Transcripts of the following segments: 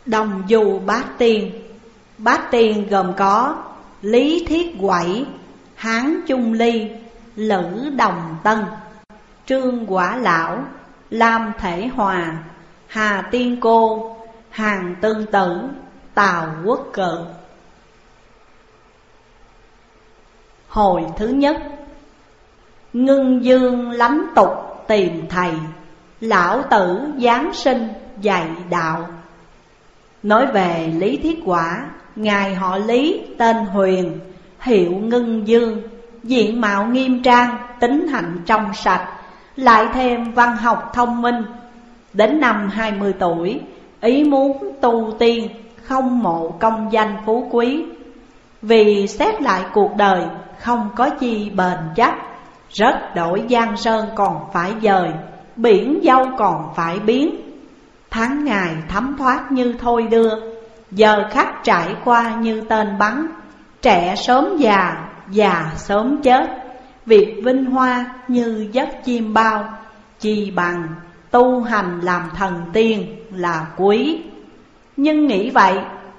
Đồng du bát tiên. Bát tiên gồm có Lý Thiết Quẩy, Hán Chung Ly, Lữ Đồng Tân, Trương Quả Lão, Lam Thể Hòa, Hà Tiên Cô, Hàn Tương Tử, Tào Quốc Cự. Hồi thứ nhất. Ngưng dương lánh tục tìm thầy, lão tử giáng sinh dạy đạo. Nói về Lý Thiết Quả, ngài họ Lý, tên Huyền, hiệu Ngưng Dương, diện mạo nghiêm trang, tính hạnh trong sạch, lại thêm văn học thông minh. Đến năm 20 tuổi, ý muốn tu tiên, không mộ công danh phú quý. Vì xét lại cuộc đời, không có chi bền chắc, rất đổi giang sơn còn phải dời, biển dâu còn phải biến. Tháng ngày thấm thoát như thôi đưa, giờ khắc trải qua như tên bắn. Trẻ sớm già, già sớm chết, việc vinh hoa như giấc chim bao. Chi bằng tu hành làm thần tiên là quý. Nhưng nghĩ vậy,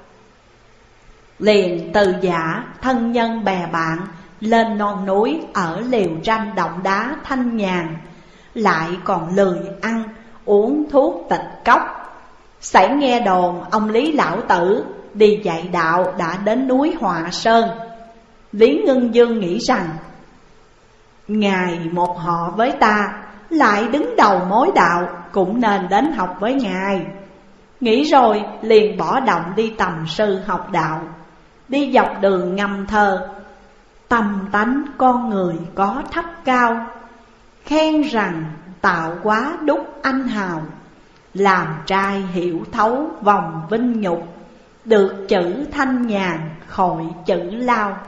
liền từ giả thân nhân bè bạn lên non núi ở liều tranh động đá thanh nhàn. Lại còn lười ăn uống thuốc tịch cốc. Sảy nghe đồn ông Lý lão tử đi dạy đạo đã đến núi Họa Sơn. Lý Ngưng Dương nghĩ rằng ngài một họ với ta, lại đứng đầu mối đạo, cũng nên đến học với ngài. Nghĩ rồi liền bỏ động đi tầm sư học đạo. Đi dọc đường ngâm thơ, tâm tánh con người có thấp cao, khen rằng tạo quá đúc anh hào, làm trai hiểu thấu vòng vinh nhục, được chữ thanh nhàn khỏi chữ lao.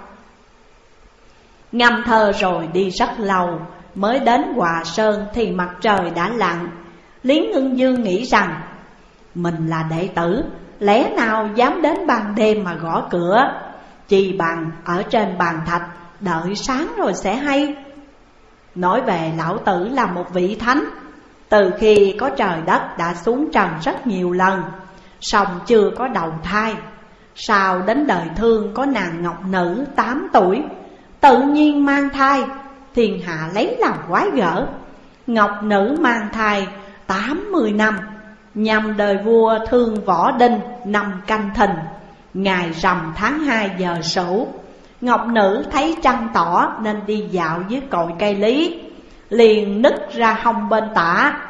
Ngâm thơ rồi đi rất lâu, mới đến Họa Sơn thì mặt trời đã lặn. Lý Ngưng Dương nghĩ rằng mình là đệ tử, lẽ nào dám đến ban đêm mà gõ cửa, chi bằng ở trên bàn thạch đợi sáng rồi sẽ hay. Nói về lão tử là một vị thánh, từ khi có trời đất đã xuống trần rất nhiều lần, song chưa có đầu thai. Sau đến đời Thương có nàng ngọc nữ 8 tuổi, tự nhiên mang thai, thiên hạ lấy làm quái gở. Ngọc nữ mang thai 80 năm, nhằm đời vua Thương Võ Đinh năm Canh Thìn, ngày rằm tháng 2 giờ Sửu. Ngọc nữ thấy trăng tỏ nên đi dạo dưới cội cây lý, liền nứt ra hông bên tả.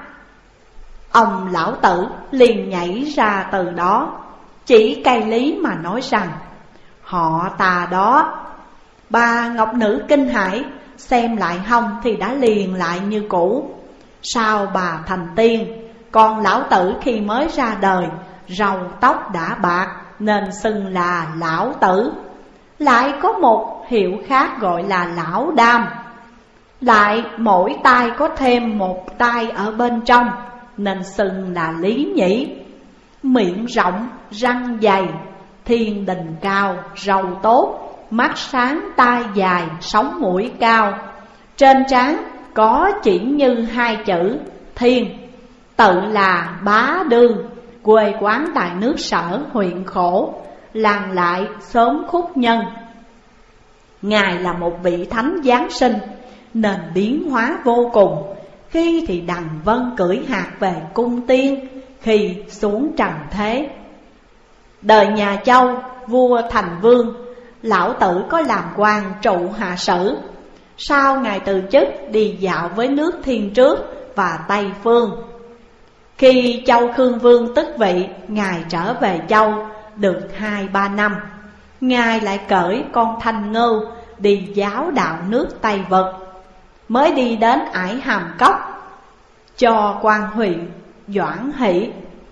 Ông lão tử liền nhảy ra từ đó, chỉ cây lý mà nói rằng họ ta đó. Bà ngọc nữ kinh hãi, xem lại hông thì đã liền lại như cũ. Sau bà thành tiên, còn lão tử khi mới ra đời, râu tóc đã bạc nên xưng là lão tử. Lại có một hiệu khác gọi là lão đam. Lại mỗi tai có thêm một tai ở bên trong, nên xưng là lý nhĩ. Miệng rộng, răng dày, thiên đình cao, râu tốt, mắt sáng, tai dài, sống mũi cao. Trên trán có chỉ như 2 chữ thiên, tự là Bá Đương, quê quán tại nước Sở huyện Khổ, làng lại xóm Khúc Nhân. Ngài là một vị thánh giáng sinh nên biến hóa vô cùng. Khi thì đằng vân cưỡi hạt về cung tiên, khi xuống trần thế. Đời nhà Châu, vua thành vương, lão tử có làm quan trụ hạ sử. Sau ngài từ chức đi dạo với nước Thiên Trước và Tây Phương. Khi Châu Khương Vương tức vị, ngài trở về Châu được 2-3 năm. Ngài lại cởi con Thanh Ngưu đi giáo đạo nước Tây Vực, mới đi đến Ải Hàm Cốc cho quan huyện Doãn Hỷ.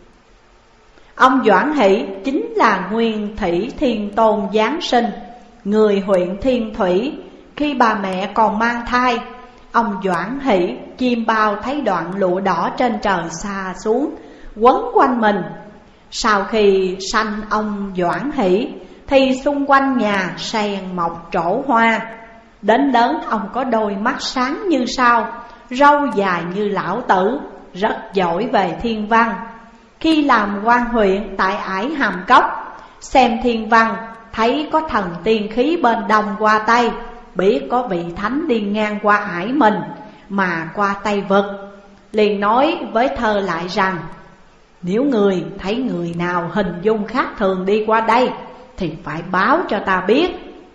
Ông Doãn Hỷ chính là nguyên thủy Thiên Tôn giáng sinh, người huyện Thiên Thủy. Khi bà mẹ còn mang thai, ông Doãn Hỷ chim bao thấy đoạn lụa đỏ trên trời xa xuống, quấn quanh mình. Sau khi sanh ông Doãn Hỷ thì xung quanh nhà sen mọc trổ hoa. Đến lớn ông có đôi mắt sáng như sao, râu dài như lão tử, rất giỏi về thiên văn. Khi làm quan huyện tại ải Hàm Cốc, xem thiên văn thấy có thần tiên khí bên đông qua tây, biết có vị thánh đi ngang qua ải mình mà qua Tây Vực, liền nói với Thơ Lại rằng: nếu người thấy người nào hình dung khác thường đi qua đây thì phải báo cho ta biết.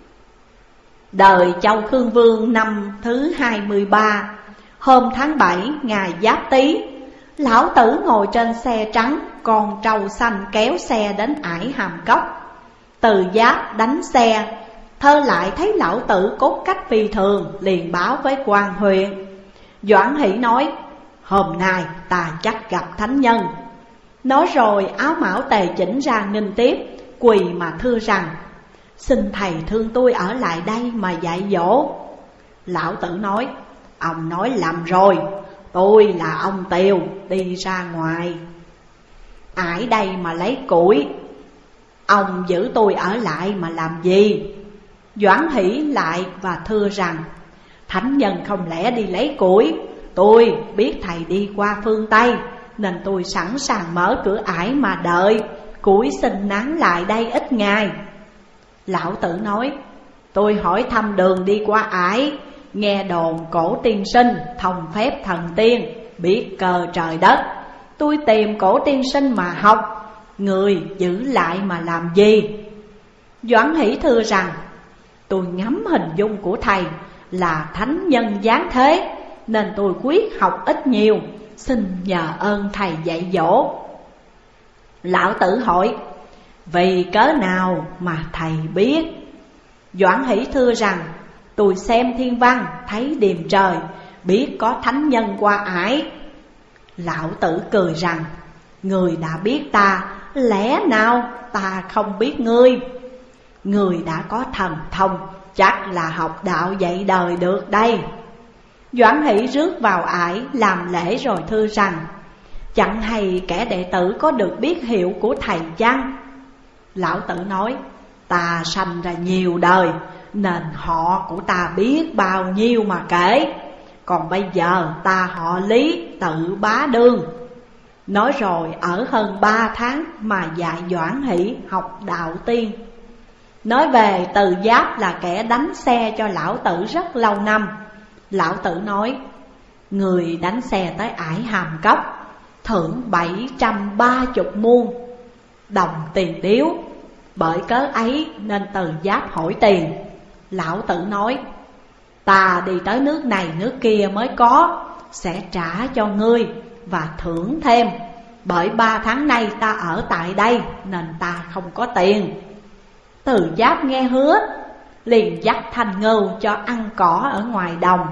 Đời Châu Khương Vương năm thứ 23, hôm tháng 7 ngày Giáp Tý, lão tử ngồi trên xe trắng, con trâu xanh kéo xe đến ải Hàm Cốc. Từ Giáp đánh xe, Thơ Lại thấy lão tử cốt cách phi thường, liền báo với quan huyện. Doãn Hỷ nói: hôm nay ta chắc gặp thánh nhân. Nói rồi áo mão tề chỉnh ra nghênh tiếp, quỳ mà thưa rằng: xin thầy thương tôi ở lại đây mà dạy dỗ. Lão tử nói: ông nói lầm rồi, tôi là ông Tiều đi ra ngoài ải đây mà lấy củi, ông giữ tôi ở lại mà làm gì? Doãn Hỷ lại và thưa rằng: thánh nhân không lẽ đi lấy củi, tôi biết thầy đi qua phương Tây nên tôi sẵn sàng mở cửa ải mà đợi, củi xin nán lại đây ít ngày. Lão tử nói: tôi hỏi thăm đường đi qua ải, nghe đồn cổ tiên sinh thông phép thần tiên, biết cờ trời đất. Tôi tìm cổ tiên sinh mà học, người giữ lại mà làm gì? Doãn Hỷ thưa rằng: tôi ngắm hình dung của thầy là thánh nhân giáng thế, nên tôi quyết học ít nhiều, xin nhờ ơn thầy dạy dỗ. Lão tử hỏi: vì cớ nào mà thầy biết? Doãn Hỷ thưa rằng: tôi xem thiên văn thấy điềm trời, biết có thánh nhân qua ải. Lão tử cười rằng: người đã biết ta, lẽ nào ta không biết ngươi? Người đã có thần thông, chắc là học đạo dạy đời được đây. Doãn Hỷ rước vào ải làm lễ rồi thưa rằng: chẳng hay kẻ đệ tử có được biết hiệu của thầy chăng? Lão tử nói: ta sanh ra nhiều đời nên họ của ta biết bao nhiêu mà kể, còn bây giờ ta họ Lý tự bá đương. Nói rồi ở hơn 3 tháng mà dạy Doãn Hỷ học đạo tiên. Nói về Từ Giáp là kẻ đánh xe cho lão tử rất lâu năm. Lão tử nói: người đánh xe tới ải Hàm Cốc, thưởng 730 muôn đồng tiền điếu. Bởi cớ ấy nên Từ Giáp hỏi tiền. Lão tử nói: ta đi tới nước này nước kia mới có, sẽ trả cho ngươi và thưởng thêm. Bởi 3 tháng nay ta ở tại đây nên ta không có tiền. Từ Giáp nghe hứa, liền dắt Thanh Ngưu cho ăn cỏ ở ngoài đồng.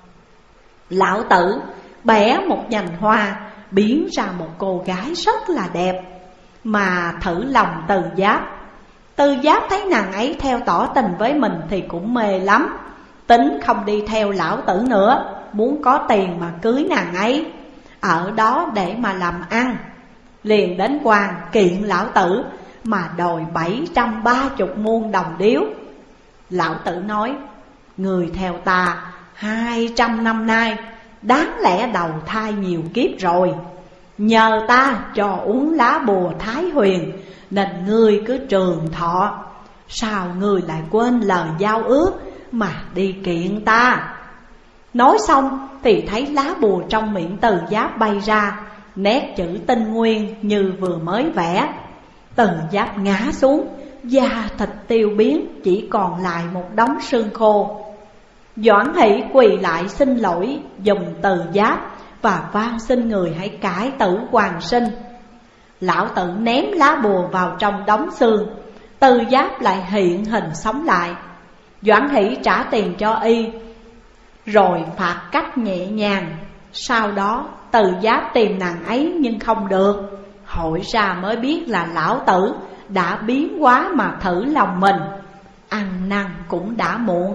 Lão tử bẻ một nhành hoa, biến ra một cô gái rất là đẹp, mà thử lòng Từ Giáp. Từ Giáp thấy nàng ấy theo tỏ tình với mình thì cũng mê lắm, tính không đi theo lão tử nữa, muốn có tiền mà cưới nàng ấy, ở đó để mà làm ăn. Liền đến quan kiện lão tử mà đòi 730 muôn đồng điếu. Lão tử nói: người theo ta 200 năm nay, đáng lẽ đầu thai nhiều kiếp rồi. Nhờ ta cho uống lá bùa Thái Huyền nên ngươi cứ trường thọ. Sao ngươi lại quên lời giao ước mà đi kiện ta? Nói xong thì thấy lá bùa trong miệng Từ Giáp bay ra, nét chữ tinh nguyên như vừa mới vẽ. Từ Giáp ngã xuống, da thịt tiêu biến, chỉ còn lại một đống xương khô. Doãn Hỷ quỳ lại xin lỗi dùng Từ Giáp và van xin người hãy cải tử hoàn sinh. Lão tử ném lá bùa vào trong đống xương, Từ Giáp lại hiện hình sống lại. Doãn Hỷ trả tiền cho y, rồi phạt cách nhẹ nhàng. Sau đó Từ Giáp tìm nàng ấy nhưng không được, hỏi ra mới biết là lão tử đã biến hóa mà thử lòng mình, ăn năn cũng đã muộn.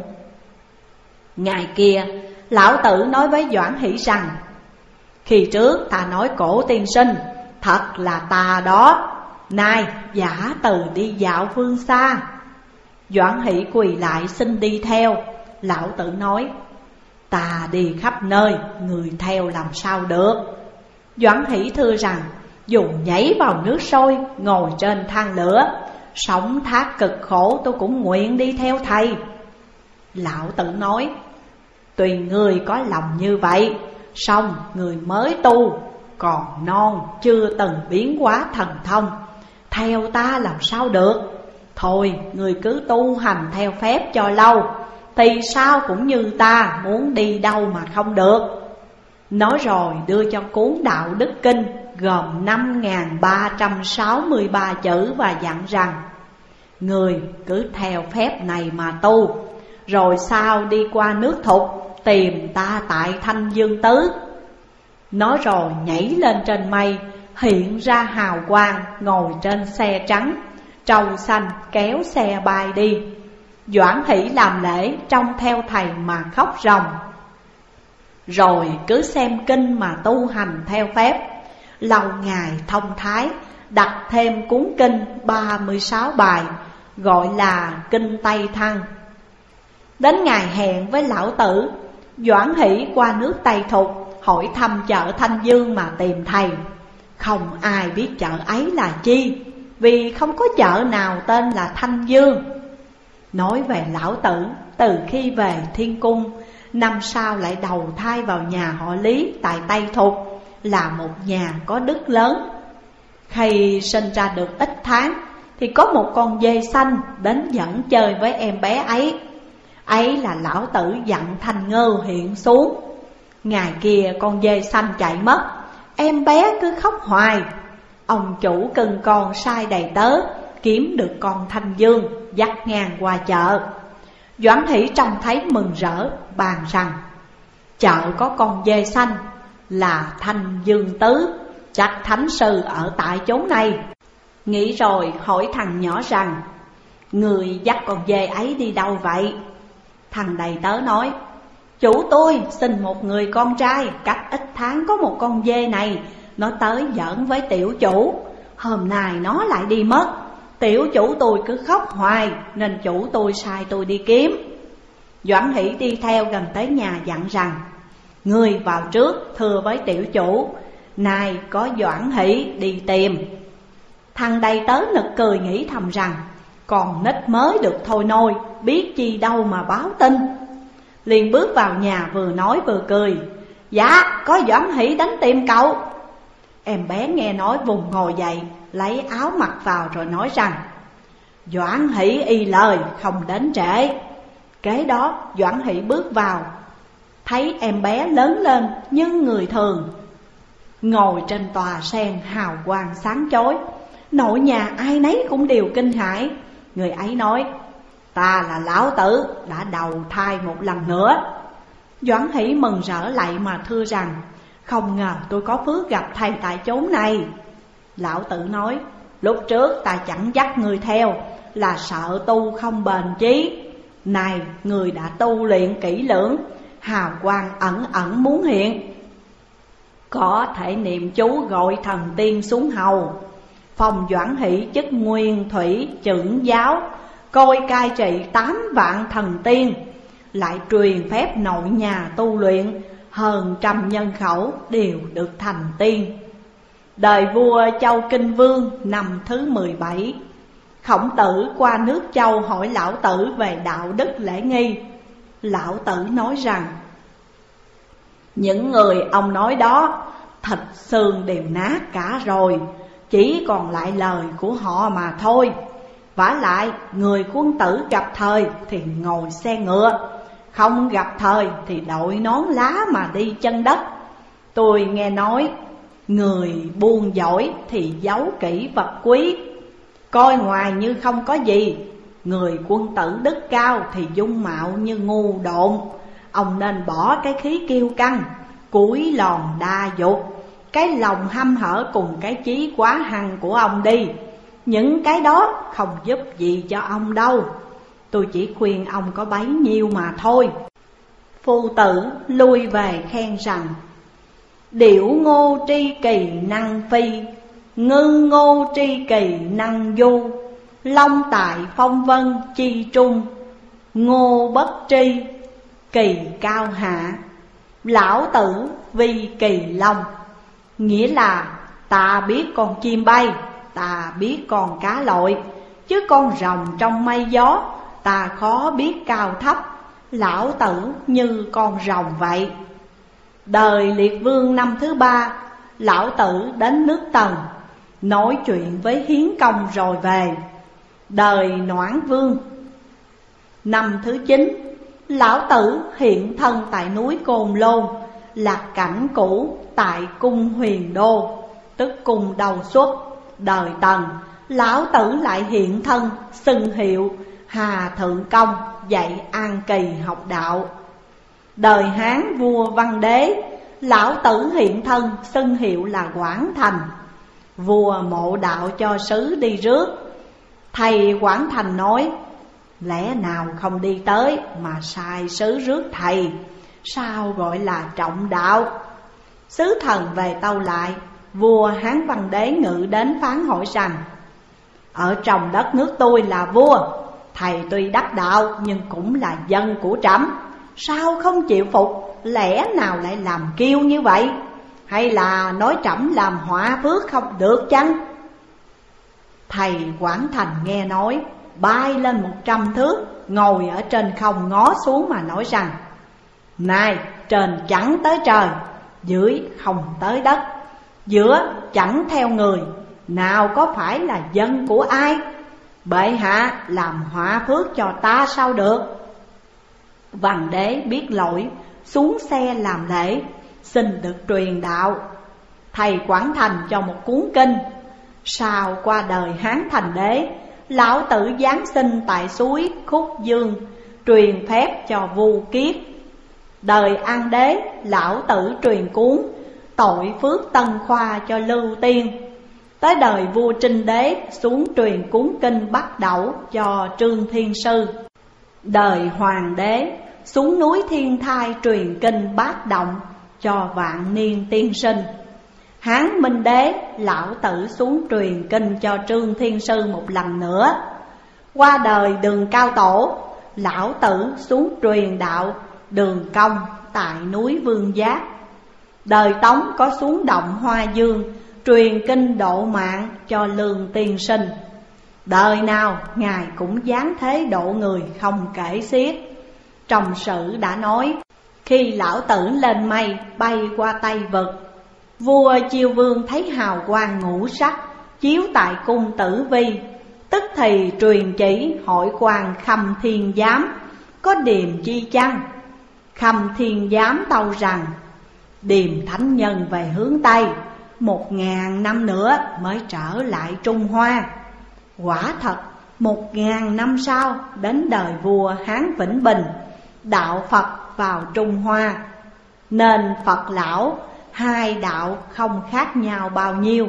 Ngày kia lão tử nói với Doãn Hỷ rằng: khi trước ta nói cổ tiên sinh thật là ta đó, nay giả từ đi dạo phương xa. Doãn Hỷ quỳ lại xin đi theo. Lão tử nói: ta đi khắp nơi, người theo làm sao được? Doãn Hỷ thưa rằng: dùng nhảy vào nước sôi, ngồi trên than lửa. Sống thác cực khổ tôi cũng nguyện đi theo thầy. Lão Tử nói: tùy người có lòng như vậy, song người mới tu, còn non chưa từng biến hóa thần thông, theo ta làm sao được. Thôi người cứ tu hành theo phép cho lâu, thì sao cũng như ta, muốn đi đâu mà không được. Nói rồi đưa cho cuốn Đạo Đức Kinh gồm 5.363 chữ và dặn rằng: người cứ theo phép này mà tu, rồi sau đi qua nước Thục tìm ta tại Thanh Dương Tứ. Nói rồi nhảy lên trên mây, hiện ra hào quang, ngồi trên xe trắng trâu xanh kéo xe bay đi. Doãn Hỷ làm lễ trông theo thầy mà khóc ròng. Rồi cứ xem kinh mà tu hành theo phép. Lâu ngày thông thái, đặt thêm cuốn kinh 36 bài, gọi là Kinh Tây Thăng. Đến ngày hẹn với Lão Tử, Doãn Hỷ qua nước Tây Thục, hỏi thăm chợ Thanh Dương mà tìm thầy. Không ai biết chợ ấy là chi, vì không có chợ nào tên là Thanh Dương. Nói về Lão Tử, từ khi về Thiên Cung, năm sau lại đầu thai vào nhà họ Lý tại Tây Thục, là một nhà có đức lớn. Khi sinh ra được ít tháng, thì có một con dê xanh đến dẫn chơi với em bé ấy. Ấy là Lão Tử dặn Thanh Ngư hiện xuống. Ngày kia con dê xanh chạy mất, em bé cứ khóc hoài. Ông chủ cưng con sai đầy tớ kiếm được con Thanh Dương, dắt ngang qua chợ. Doãn Hỷ trông thấy mừng rỡ, bàn rằng: chợ có con dê xanh là Thanh Dương Tứ, chắc thánh sư ở tại chốn này. Nghĩ rồi hỏi thằng nhỏ rằng: người dắt con dê ấy đi đâu vậy? Thằng đầy tớ nói: chủ tôi xin một người con trai, cách ít tháng có một con dê này, nó tới giỡn với tiểu chủ. Hôm nay nó lại đi mất, tiểu chủ tôi cứ khóc hoài, nên chủ tôi sai tôi đi kiếm. Doãn Hỷ đi theo gần tới nhà dặn rằng: người vào trước thưa với tiểu chủ, nay có Doãn Hỷ đi tìm. Thằng đầy tớ nực cười nghĩ thầm rằng: còn nít mới được thôi nôi, biết chi đâu mà báo tin. Liền bước vào nhà vừa nói vừa cười: dạ có Doãn Hỷ đến tìm cậu. Em bé nghe nói vùng ngồi dậy, lấy áo mặc vào rồi nói rằng: Doãn Hỷ y lời, không đến trễ. Kế đó Doãn Hỷ bước vào, thấy em bé lớn lên như người thường, ngồi trên tòa sen hào quang sáng chói. Nội nhà ai nấy cũng đều kinh hãi. Người ấy nói: ta là Lão Tử, đã đầu thai một lần nữa. Doãn Hỷ mừng rỡ lại mà thưa rằng: không ngờ tôi có phước gặp thầy tại chốn này. Lão Tử nói: lúc trước ta chẳng dắt người theo, là sợ tu không bền chí. Này người đã tu luyện kỹ lưỡng, hào quang ẩn ẩn muốn hiện, có thể niệm chú gọi thần tiên xuống hầu. Phòng Doãn Hỷ chức nguyên thủy chưởng giáo, coi cai trị 8 vạn thần tiên, lại truyền phép nội nhà tu luyện, hơn 100 nhân khẩu đều được thành tiên. Đời vua Châu Kinh Vương năm thứ 17, Khổng Tử qua nước Châu hỏi Lão Tử về đạo đức lễ nghi. Lão Tử nói rằng: những người ông nói đó, thịt xương đều nát cả rồi, chỉ còn lại lời của họ mà thôi. Vả lại người quân tử gặp thời thì ngồi xe ngựa, không gặp thời thì đội nón lá mà đi chân đất. Tôi nghe nói người buôn giỏi thì giấu kỹ vật quý, coi ngoài như không có gì. Người quân tử đức cao thì dung mạo như ngu độn. Ông nên bỏ cái khí kiêu căng, cúi lòn đa dục, cái lòng hăm hở cùng cái chí quá hăng của ông đi. Những cái đó không giúp gì cho ông đâu. Tôi chỉ khuyên ông có bấy nhiêu mà thôi. Phu tử lui về khen rằng: điểu ngô tri kỳ năng phi, ngư ngô tri kỳ năng du, long tại phong vân chi trung, ngô bất tri kỳ cao hạ, lão tử vi kỳ long. Nghĩa là Ta biết con chim bay, ta biết con cá lội, chứ con rồng trong mây gió ta khó biết cao thấp. Lão tử như con rồng vậy. Đời Liệt Vương năm thứ 3, lão tử đến nước Tần, nói chuyện với Hiến Công rồi về. Đời Noãn Vương năm thứ 9, lão tử hiện thân tại núi Côn Lôn, lạc cảnh cũ tại cung Huyền Đô, tức cung Đầu Xuất. Đời Tần, lão tử lại hiện thân xưng hiệu Hà Thượng Công, dạy An Kỳ học đạo. Đời Hán vua Văn Đế, lão tử hiện thân xưng hiệu là Quảng Thành, vua mộ đạo cho sứ đi rước. Thầy Quảng Thành nói: lẽ nào không đi tới mà sai sứ rước thầy, sao gọi là trọng đạo? Sứ thần về tâu lại, vua Hán Văn Đế ngự đến phán hỏi rằng: ở trong đất nước tôi là vua, thầy tuy đắc đạo nhưng cũng là dân của trẫm, sao không chịu phục, lẽ nào lại làm kiêu như vậy? Hay là nói trẫm làm họa phước không được chăng? Thầy Quảng Thành nghe nói, bay lên 100 thước, ngồi ở trên không ngó xuống mà nói rằng: này, trên chẳng tới trời, dưới không tới đất, giữa chẳng theo người, nào có phải là dân của ai? Bệ hạ làm họa phước cho ta sao được? Văn Đế biết lỗi, xuống xe làm lễ, xin được truyền đạo. Thầy Quảng Thành cho một cuốn kinh. Sau qua đời Hán Thành Đế, lão tử giáng sinh tại suối Khúc Dương, truyền phép cho Vu Kiết. Đời An Đế, lão tử truyền cuốn Tội Phước Tân Khoa cho Lưu Tiên. Tới đời vua Trinh Đế, xuống truyền cuốn kinh Bắc Đẩu cho Trương Thiên Sư. Đời Hoàng Đế, xuống núi Thiên Thai truyền kinh Bát Động cho Vạn Niên Tiên Sinh. Hán Minh Đế, lão tử xuống truyền kinh cho Trương Thiên Sư một lần nữa. Qua đời Đường Cao Tổ, lão tử xuống truyền đạo Đường Công tại núi Vương Giác. Đời Tống có xuống động Hoa Dương, truyền kinh Độ Mạng cho Lương Tiên Sinh. Đời nào ngài cũng giáng thế độ người không kể xiết. Trong sử đã nói, khi lão tử lên mây bay qua Tây Vực, vua Chiêu Vương thấy hào quang ngũ sắc chiếu tại cung Tử Vi, tức thì truyền chỉ hỏi quan Khâm Thiên Giám có điềm chi chăng? Khâm Thiên Giám tâu rằng: điềm thánh nhân về hướng Tây, 1000 năm nữa mới trở lại Trung Hoa. Quả thật 1000 năm sau đến đời vua Hán Vĩnh Bình, đạo Phật vào Trung Hoa, nên Phật lão hai đạo không khác nhau bao nhiêu.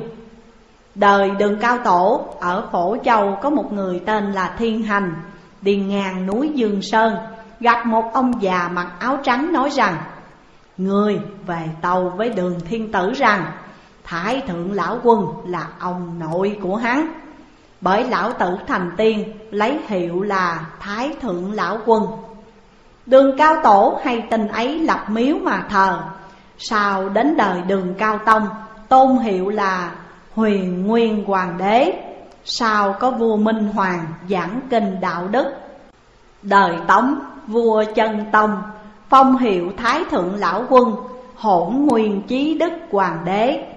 Đời Đường Cao Tổ, ở Phổ Châu có một người tên là Thiên Hành, đi ngang núi Dương Sơn, gặp một ông già mặc áo trắng nói rằng: người về tâu với Đường Thiên Tử rằng Thái Thượng Lão Quân là ông nội của hắn, bởi lão tử thành tiên lấy hiệu là Thái Thượng Lão Quân. Đường Cao Tổ hay tin ấy lập miếu mà thờ. Sau đến đời Đường Cao Tông, tôn hiệu là Huyền Nguyên Hoàng Đế. Sau có vua Minh Hoàng giảng kinh đạo đức. Đời Tống, vua Chân Tông phong hiệu Thái Thượng Lão Quân, Hỗn Nguyên Chí Đức Hoàng Đế.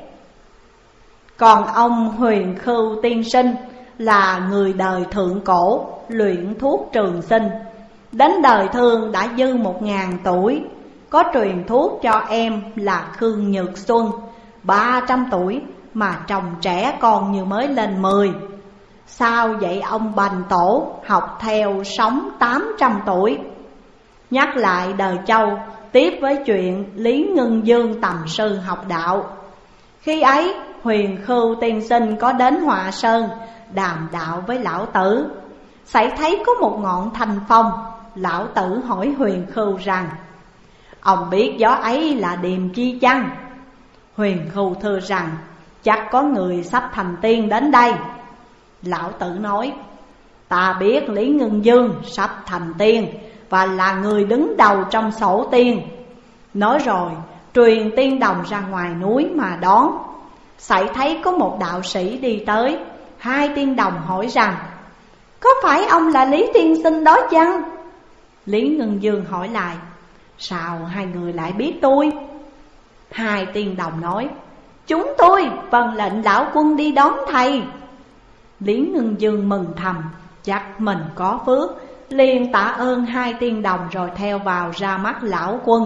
Còn ông Huyền Khưu Tiên Sinh là người đời thượng cổ, luyện thuốc trường sinh. Đến đời Thương đã dư 1000 tuổi, có truyền thuốc cho em là Khương Nhược Xuân, 300 tuổi mà trông trẻ con như mới lên 10. Sau vậy ông Bành Tổ học theo sống 800 tuổi. Nhắc lại đời Châu, tiếp với chuyện Lý Ngân Dương tầm sư học đạo. Khi ấy Huyền Khưu Tiên Sinh có đến Họa Sơn đàm đạo với lão tử. Xảy thấy có một ngọn thanh phong. Lão tử hỏi Huyền Khưu rằng: ông biết gió ấy là điềm chi chăng? Huyền Khưu thưa rằng: chắc có người sắp thành tiên đến đây. Lão tử nói: ta biết Lý Ngân Dương sắp thành tiên và là người đứng đầu trong sổ tiên. Nói rồi truyền tiên đồng ra ngoài núi mà đón. Sảy thấy có một đạo sĩ đi tới. Hai tiên đồng hỏi rằng: có phải ông là Lý tiên sinh đó chăng? Lý Ngân Dương hỏi lại: sao hai người lại biết tôi? Hai tiên đồng nói: chúng tôi vâng lệnh lão quân đi đón thầy. Lý Ngân Dương mừng thầm, chắc mình có phước, liền tạ ơn hai tiên đồng rồi theo vào ra mắt lão quân.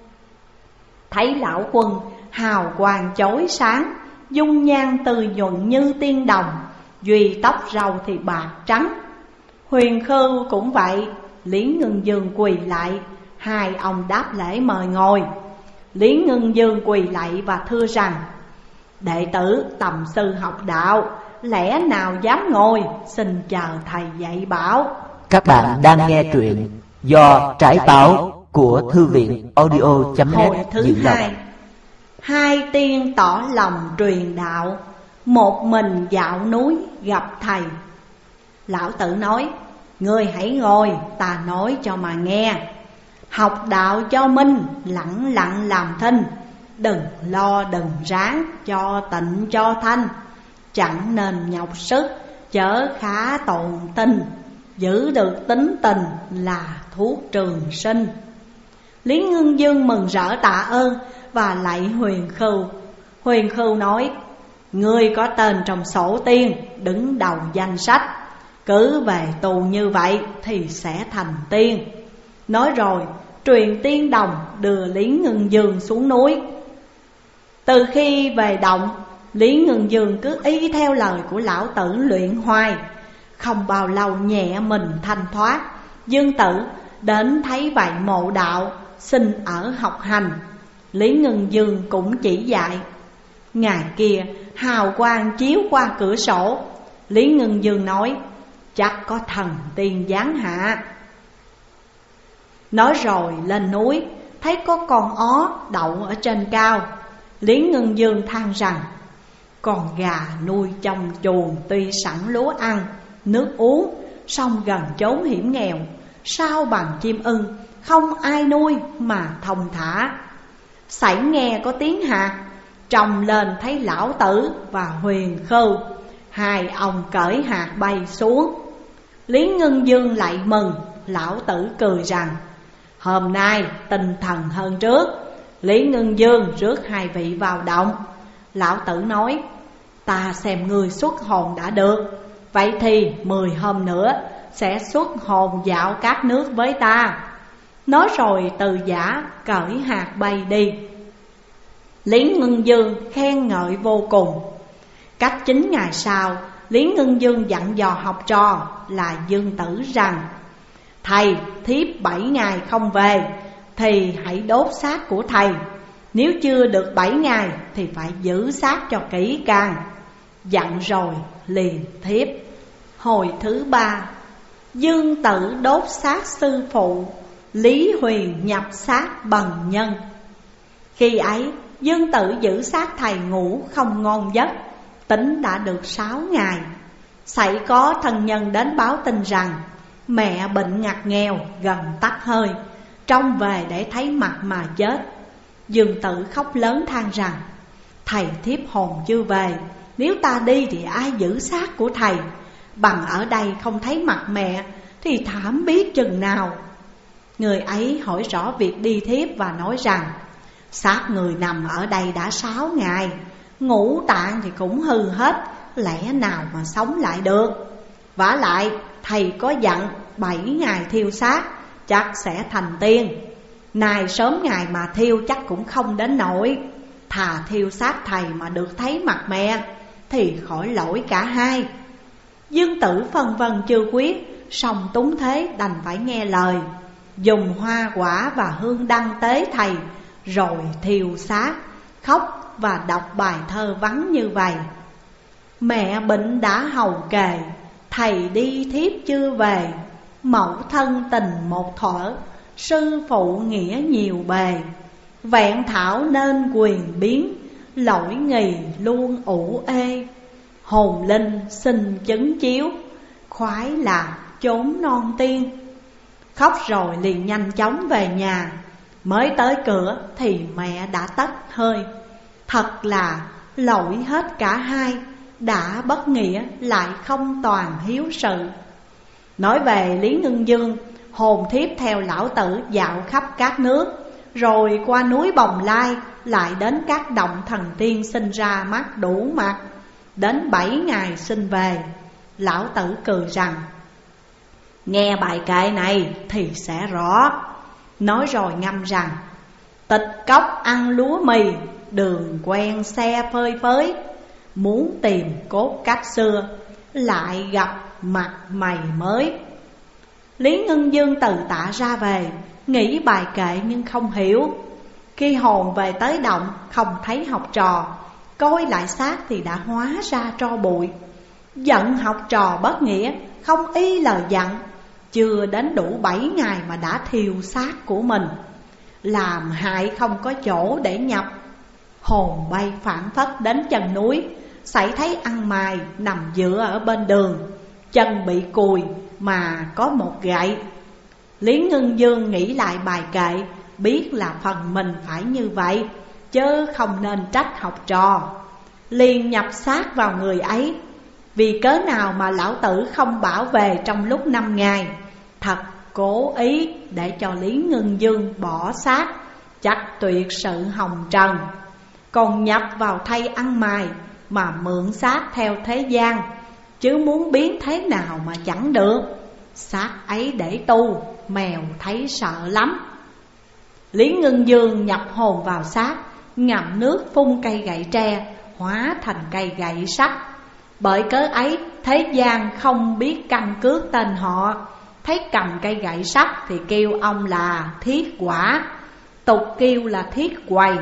Thấy lão quân hào quang chói sáng, dung nhan từ nhuận như tiên đồng, duy tóc râu thì bạc trắng. Huyền Khưu cũng vậy. Lý Ngân Dương quỳ lại, hai ông đáp lễ mời ngồi. Lý Ngân Dương quỳ lạy và thưa rằng: đệ tử tầm sư học đạo, lẽ nào dám ngồi, xin chờ thầy dạy bảo. Các bạn đang nghe truyện do Trải Táo của Thư viện audio.net Hồi thứ diễn đọc. Hai tiên tỏ lòng truyền đạo, một mình dạo núi gặp thầy. Lão tử nói: ngươi hãy ngồi, ta nói cho mà nghe. Học đạo cho minh, lặng lặng làm thinh. Đừng lo đừng ráng, cho tịnh cho thanh. Chẳng nên nhọc sức, chớ khá tồn tình. Giữ được tính tình là thuốc trường sinh. Lý Ngân Dương mừng rỡ tạ ơn và lạy Huyền Khưu. Huyền Khưu nói: ngươi có tên trong sổ tiên, đứng đầu danh sách, cứ về tù như vậy thì sẽ thành tiên. Nói rồi truyền tiên đồng đưa Lý Ngân Dương xuống núi. Từ khi về động, Lý Ngân Dương cứ y theo lời của lão tử luyện hoài. Không bao lâu nhẹ mình thanh thoát. Dương Tử đến thấy vậy mộ đạo, xin ở học hành. Lý Ngân Dương cũng chỉ dạy. Ngày kia hào quang chiếu qua cửa sổ. Lý Ngân Dương nói: chắc có thần tiên giáng hạ. Nói rồi lên núi, thấy có con ó đậu ở trên cao. Lý Ngân Dương than rằng: con gà nuôi trong chuồng tuy sẵn lúa ăn, nước uống, song gần chốn hiểm nghèo, sao bằng chim ưng, không ai nuôi mà thông thả. Sảy nghe có tiếng hạt, trồng lên thấy lão tử và Huyền Khưu. Hai ông cởi hạt bay xuống. Lý Ngân Dương lại mừng. Lão tử cười rằng: hôm nay tinh thần hơn trước. Lý Ngân Dương rước hai vị vào động. Lão tử nói: ta xem ngươi xuất hồn đã được, vậy thì 10 hôm nữa sẽ xuất hồn dạo các nước với ta. Nói rồi từ giả cởi hạt bay đi. Lý Ngân Dương khen ngợi vô cùng. Cách 9 ngày sau, Lý Ngân Dương dặn dò học trò là Dương Tử rằng: thầy thiếp 7 ngày không về thì hãy đốt xác của thầy. Nếu chưa được 7 ngày thì phải giữ xác cho kỹ càng. Dặn rồi liền thiếp. Hồi thứ 3, Dương Tử đốt xác sư phụ, Lý Huyền nhập xác bần nhân. Khi ấy Dương Tử giữ xác thầy ngủ không ngon giấc. Tính đã được 6 ngày. Sảy có thân nhân đến báo tin rằng mẹ bệnh ngặt nghèo, gần tắt hơi, trông về để thấy mặt mà chết. Dương Tử khóc lớn than rằng: thầy thiếp hồn chưa về, nếu ta đi thì ai giữ xác của thầy? Bằng ở đây không thấy mặt mẹ thì thảm biết chừng nào. Người ấy hỏi rõ việc đi thiếp và nói rằng: xác người nằm ở đây đã 6 ngày, ngũ tạng thì cũng hư hết, lẽ nào mà sống lại được. Vả lại thầy có dặn 7 ngày thiêu xác, chắc sẽ thành tiên. Nay sớm ngày mà thiêu chắc cũng không đến nỗi. Thà thiêu xác thầy mà được thấy mặt mẹ thì khỏi lỗi cả hai. Dương Tử phân vân chưa quyết, song túng thế đành phải nghe lời, dùng hoa quả và hương đăng tế thầy, rồi thiêu xác, khóc và đọc bài thơ vắn như vậy: mẹ bệnh đã hầu kề, thầy đi thiếp chưa về. Mẫu thân tình một thuở, sư phụ nghĩa nhiều bề. Vẹn thảo nên quyền biến, lỗi nghì luôn ủ ê. Hồn linh xin chứng chiếu, khoái lạc chốn non tiên. Khóc rồi liền nhanh chóng về nhà. Mới tới cửa thì mẹ đã tắt hơi. Thật là lỗi hết cả hai, đã bất nghĩa lại không toàn hiếu sự. Nói về Lý Ngưng Dương, hồn thiếp theo lão tử dạo khắp các nước, rồi qua núi Bồng Lai, lại đến các động thần tiên sinh ra mắt đủ mặt. Đến 7 ngày sinh về. Lão tử cười rằng: nghe bài kệ này thì sẽ rõ. Nói rồi ngâm rằng: tịch cốc ăn lúa mì, đường quen xe phơi phới. Muốn tìm cốt cách xưa, lại gặp mặt mày mới. Lý Ngưng Dương từ Tạ ra về, nghĩ bài kệ nhưng không hiểu. Khi hồn về tới động, không thấy học trò, coi lại xác thì đã hóa ra tro bụi. Giận học trò bất nghĩa, không y lời dặn. Chưa đến đủ 7 ngày mà đã thiêu xác của mình, làm hại không có chỗ để nhập. Hồn bay phảng phất đến chân núi, xảy thấy ăn mày nằm dựa ở bên đường, chân bị cùi mà có một gậy. Lý Ngưng Dương nghĩ lại bài kệ, biết là phần mình phải như vậy, chứ không nên trách học trò. Liền nhập xác vào người ấy. Vì cớ nào mà lão tử không bảo về trong lúc 5 ngày, thật cố ý để cho Lý Ngưng Dương bỏ xác, chắc tuyệt sự hồng trần. Còn nhập vào thay ăn mày mà mượn xác theo thế gian, chứ muốn biến thế nào mà chẳng được. Xác ấy để tu, mèo thấy sợ lắm. Lý Ngưng Dương nhập hồn vào xác, ngậm nước phun cây gậy tre, hóa thành cây gậy sắt. Bởi cớ ấy thế gian không biết căn cước tên họ, thấy cầm cây gậy sắt thì kêu ông là Thiết Quả, tục kêu là Thiết Quầy.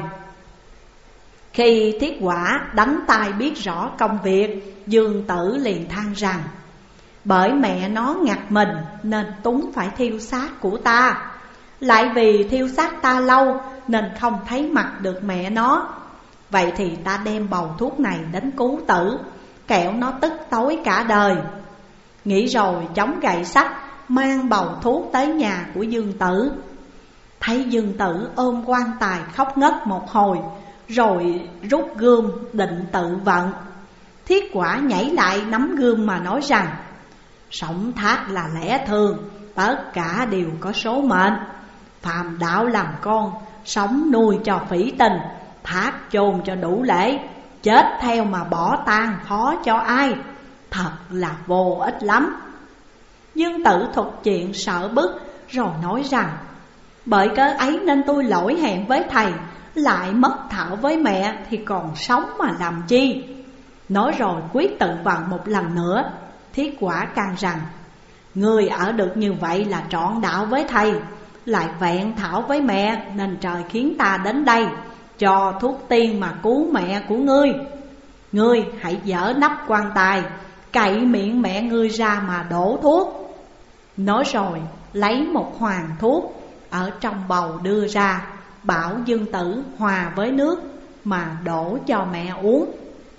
Khi Thiết Quả đánh tay biết rõ công việc, Dương Tử liền than rằng: bởi mẹ nó ngặt mình nên Túng phải thiêu xác của ta. Lại vì thiêu xác ta lâu nên không thấy mặt được mẹ nó. Vậy thì ta đem bầu thuốc này đến cứu tử, kẻo nó tức tối cả đời. Nghĩ rồi chống gậy sắt, mang bầu thuốc tới nhà của Dương Tử. Thấy Dương Tử ôm quan tài khóc ngất một hồi, rồi rút gươm định tự vận. Thiết Quả nhảy lại nắm gươm mà nói rằng: sống thác là lẽ thường, tất cả đều có số mệnh. Phàm đạo làm con, sống nuôi cho phỉ tình, thác chôn cho đủ lễ, chết theo mà bỏ tang khó cho ai, thật là vô ích lắm. Dương Tử thuật chuyện sợ bức, rồi nói rằng: bởi cớ ấy nên tôi lỗi hẹn với thầy, lại mất thảo với mẹ thì còn sống mà làm chi. Nói rồi quyết tự vận một lần nữa. Thiết Quả can rằng: người ở được như vậy là trọn đạo với thầy, lại vẹn thảo với mẹ, nên trời khiến ta đến đây cho thuốc tiên mà cứu mẹ của ngươi. Ngươi hãy dỡ nắp quan tài, cậy miệng mẹ ngươi ra mà đổ thuốc. Nói rồi lấy một hoàng thuốc ở trong bầu đưa ra, bảo Dương Tử hòa với nước mà đổ cho mẹ uống.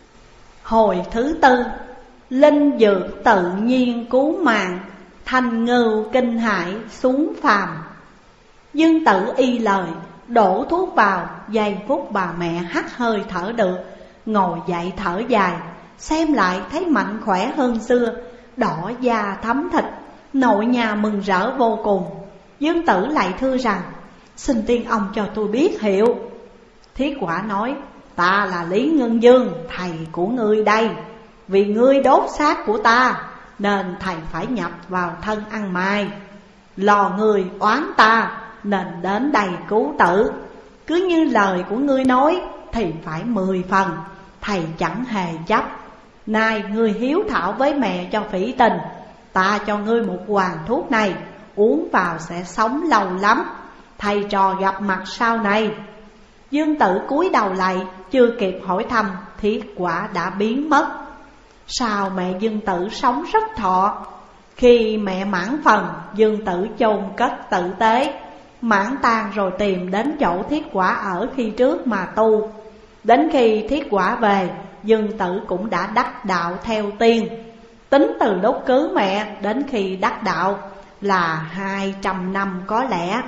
Hồi thứ tư, linh dược tự nhiên cứu mạng, thành ngưu kinh hãi xuống phàm. Dương Tử y lời, đổ thuốc vào, giây phút bà mẹ hắt hơi thở được, ngồi dậy thở dài, xem lại thấy mạnh khỏe hơn xưa, đỏ da thấm thịt, nội nhà mừng rỡ vô cùng. Dương Tử lại thưa rằng: xin tiên ông cho tôi biết hiệu. Thiết Quả nói: ta là Lý Ngưng Dương, thầy của ngươi đây. Vì ngươi đốt xác của ta, nên thầy phải nhập vào thân ăn mày. Lò người oán ta, nên đến đây cứu tử. Cứ như lời của ngươi nói thì phải 10 phần, thầy chẳng hề chấp. Nay ngươi hiếu thảo với mẹ cho phỉ tình, ta cho ngươi một hoàng thuốc này, uống vào sẽ sống lâu lắm, thầy trò gặp mặt sau này. Dương Tử cúi đầu lại, chưa kịp hỏi thăm, Thiết Quả đã biến mất. Sao mẹ Dương Tử sống rất thọ. Khi mẹ mãn phần, Dương Tử chôn cất tử tế. Mãn tang rồi tìm đến chỗ Thiết Quả ở khi trước mà tu. Đến khi Thiết Quả về, Dương Tử cũng đã đắc đạo theo tiên. Tính từ lúc cưới mẹ đến khi đắc đạo là 200 năm có lẽ.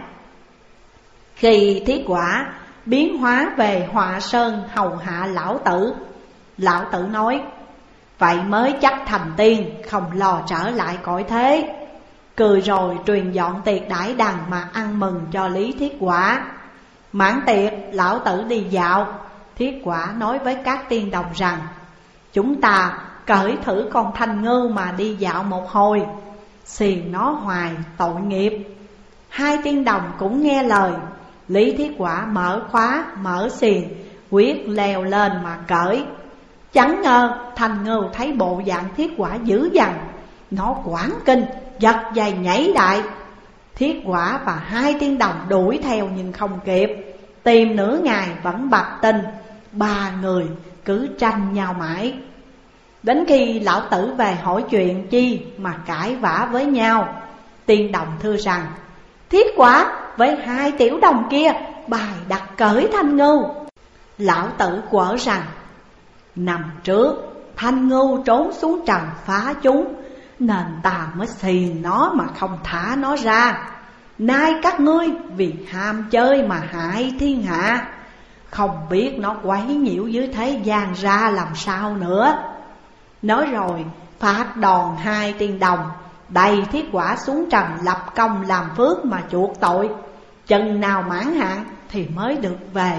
Khi Thiết Quả biến hóa về Họa Sơn hầu hạ lão tử, Lão Tử nói: vậy mới chắc thành tiên, không lo trở lại cõi thế. Cười rồi truyền dọn tiệc đãi đằng mà ăn mừng cho Lý Thiết Quả. Mãn tiệc, Lão Tử đi dạo. Thiết Quả nói với các tiên đồng rằng: chúng ta cởi thử con thanh ngưu mà đi dạo một hồi, xiềng nó hoài tội nghiệp. Hai tiên đồng cũng nghe lời. Lý Thiết Quả mở khóa mở xiềng, quyết leo lên mà cởi. Chẳng ngờ thanh ngưu thấy bộ dạng Thiết Quả dữ dằn, nó quảng kinh giật dây nhảy đại. Thiết Quả và hai tiên đồng đuổi theo nhưng không kịp. Tìm nửa ngày vẫn bặt tinh, ba người cứ tranh nhau mãi. Đến khi Lão Tử về hỏi chuyện chi mà cãi vã với nhau. Tiên đồng thưa rằng: Thiết Quả với hai tiểu đồng kia bài đặt cởi thanh ngưu. Lão Tử quở rằng: năm trước thanh ngưu trốn xuống trần phá chúng, nên ta mới xiềng nó mà không thả nó ra. Nay các ngươi vì ham chơi mà hại thiên hạ, không biết nó quấy nhiễu dưới thế gian ra làm sao nữa. Nói rồi phạt đòn hai tiên đồng, đầy Thiết Quả xuống trần lập công làm phước mà chuộc tội. Chừng nào mãn hạn thì mới được về.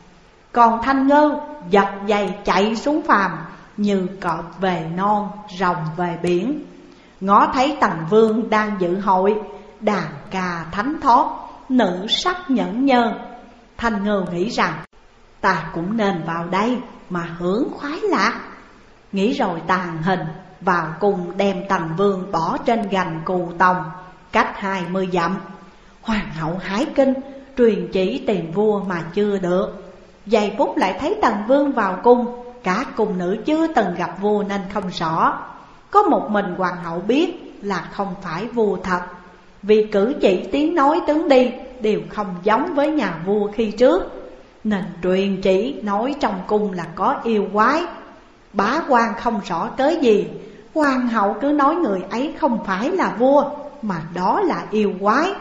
Còn thanh ngưu giật dây chạy xuống phàm, như cọp về non, rồng về biển. Ngó thấy Tần Vương đang dự hội, đàn ca thánh thót, nữ sắc nhẫn nhơ. Thanh ngưu nghĩ rằng: ta cũng nên vào đây mà hưởng khoái lạc. Nghĩ rồi tàn hình vào cùng đem Tần Vương bỏ trên gành Cù Tòng, cách 20 dặm. Hoàng hậu hái kinh, truyền chỉ tìm vua mà chưa được. Giây phút lại thấy Tần Vương vào cung, cả cung nữ chưa từng gặp vua nên không rõ. Có một mình hoàng hậu biết là không phải vua thật, vì cử chỉ tiếng nói tướng đi đều không giống với nhà vua khi trước, nên truyền chỉ nói trong cung là có yêu quái. Bá quan không rõ cớ gì, hoàng hậu cứ nói người ấy không phải là vua, mà đó là yêu quái.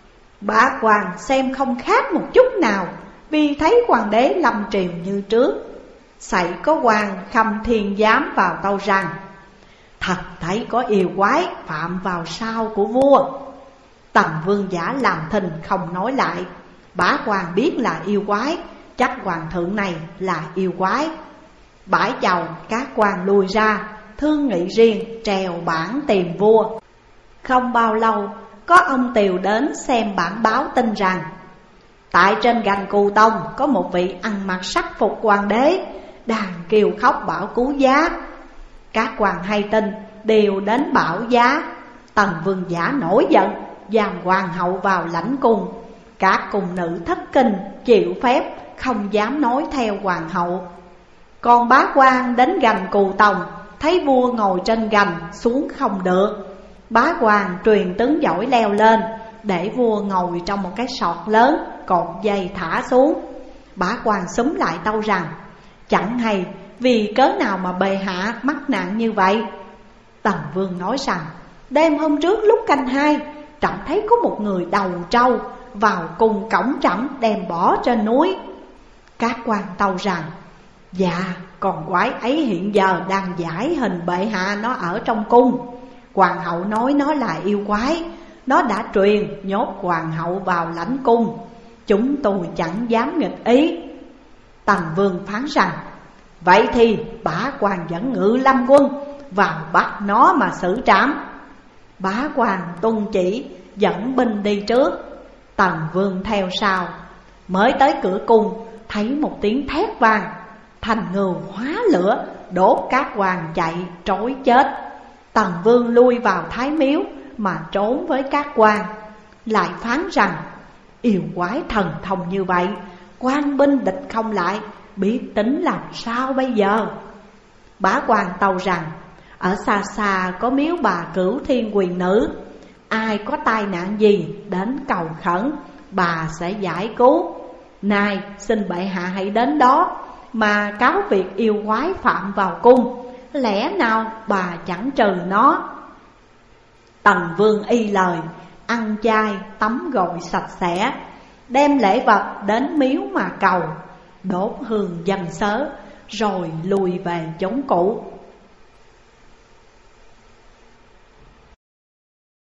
Bá quan xem không khác một chút nào, vì thấy hoàng đế lâm triều như trước. Sậy có quan Khâm Thiên Giám vào tâu rằng: thật thấy có yêu quái phạm vào sau của vua. Tần Vương giả làm thinh không nói lại. Bá quan biết là yêu quái, chắc hoàng thượng này là yêu quái. Bãi chầu các quan lui ra, thương nghị riêng trèo bản tìm vua. Không bao lâu có ông Tiều đến xem bản báo tin rằng: tại trên gành Cù Tông có một vị ăn mặc sắc phục hoàng đế, đang kêu khóc bảo cứu giá. Các quan hay tin đều đến bảo giá. Tần Vương giả nổi giận, giam hoàng hậu vào lãnh cung. Các cung nữ thất kinh chịu phép, không dám nói theo hoàng hậu. Còn bá quan đến gành Cù Tòng, thấy vua ngồi trên gành xuống không được. Bá quan truyền tướng giỏi leo lên, để vua ngồi trong một cái sọt lớn, cột dây thả xuống. Bá quan xúm lại tâu rằng: chẳng hay vì cớ nào mà bệ hạ mắc nạn như vậy. Tần Vương nói rằng: đêm hôm trước lúc canh 2, trẫm thấy có một người đầu trâu vào cùng cổng trẫm đem bỏ trên núi. Các quan tâu rằng: dạ, con quái ấy hiện giờ đang giải hình bệ hạ nó ở trong cung. Hoàng hậu nói nó là yêu quái, nó đã truyền nhốt hoàng hậu vào lãnh cung. Chúng tôi chẳng dám nghịch ý. Tần Vương phán rằng: vậy thì bá quan dẫn Ngự Lâm quân vào bắt nó mà xử trảm. Bá quan tuân chỉ, dẫn binh đi trước, Tần Vương theo sau. Mới tới cửa cung, thấy một tiếng thét vang, thành ngưu hóa lửa, đốt các quan chạy trối chết. Tần Vương lui vào Thái Miếu mà trốn với các quan. Lại phán rằng: yêu quái thần thông như vậy, quan binh địch không lại, biết tính làm sao bây giờ. Bá quan tâu rằng: ở xa xa có miếu bà Cửu Thiên Quyền Nữ, ai có tai nạn gì đến cầu khẩn, bà sẽ giải cứu. Nay xin bệ hạ hãy đến đó mà cáo việc yêu quái phạm vào cung, lẽ nào bà chẳng trừ nó. Tần Vương y lời, ăn chay tắm gội sạch sẽ, đem lễ vật đến miếu mà cầu, đốt hương dâng sớ, rồi lùi về chốn cũ.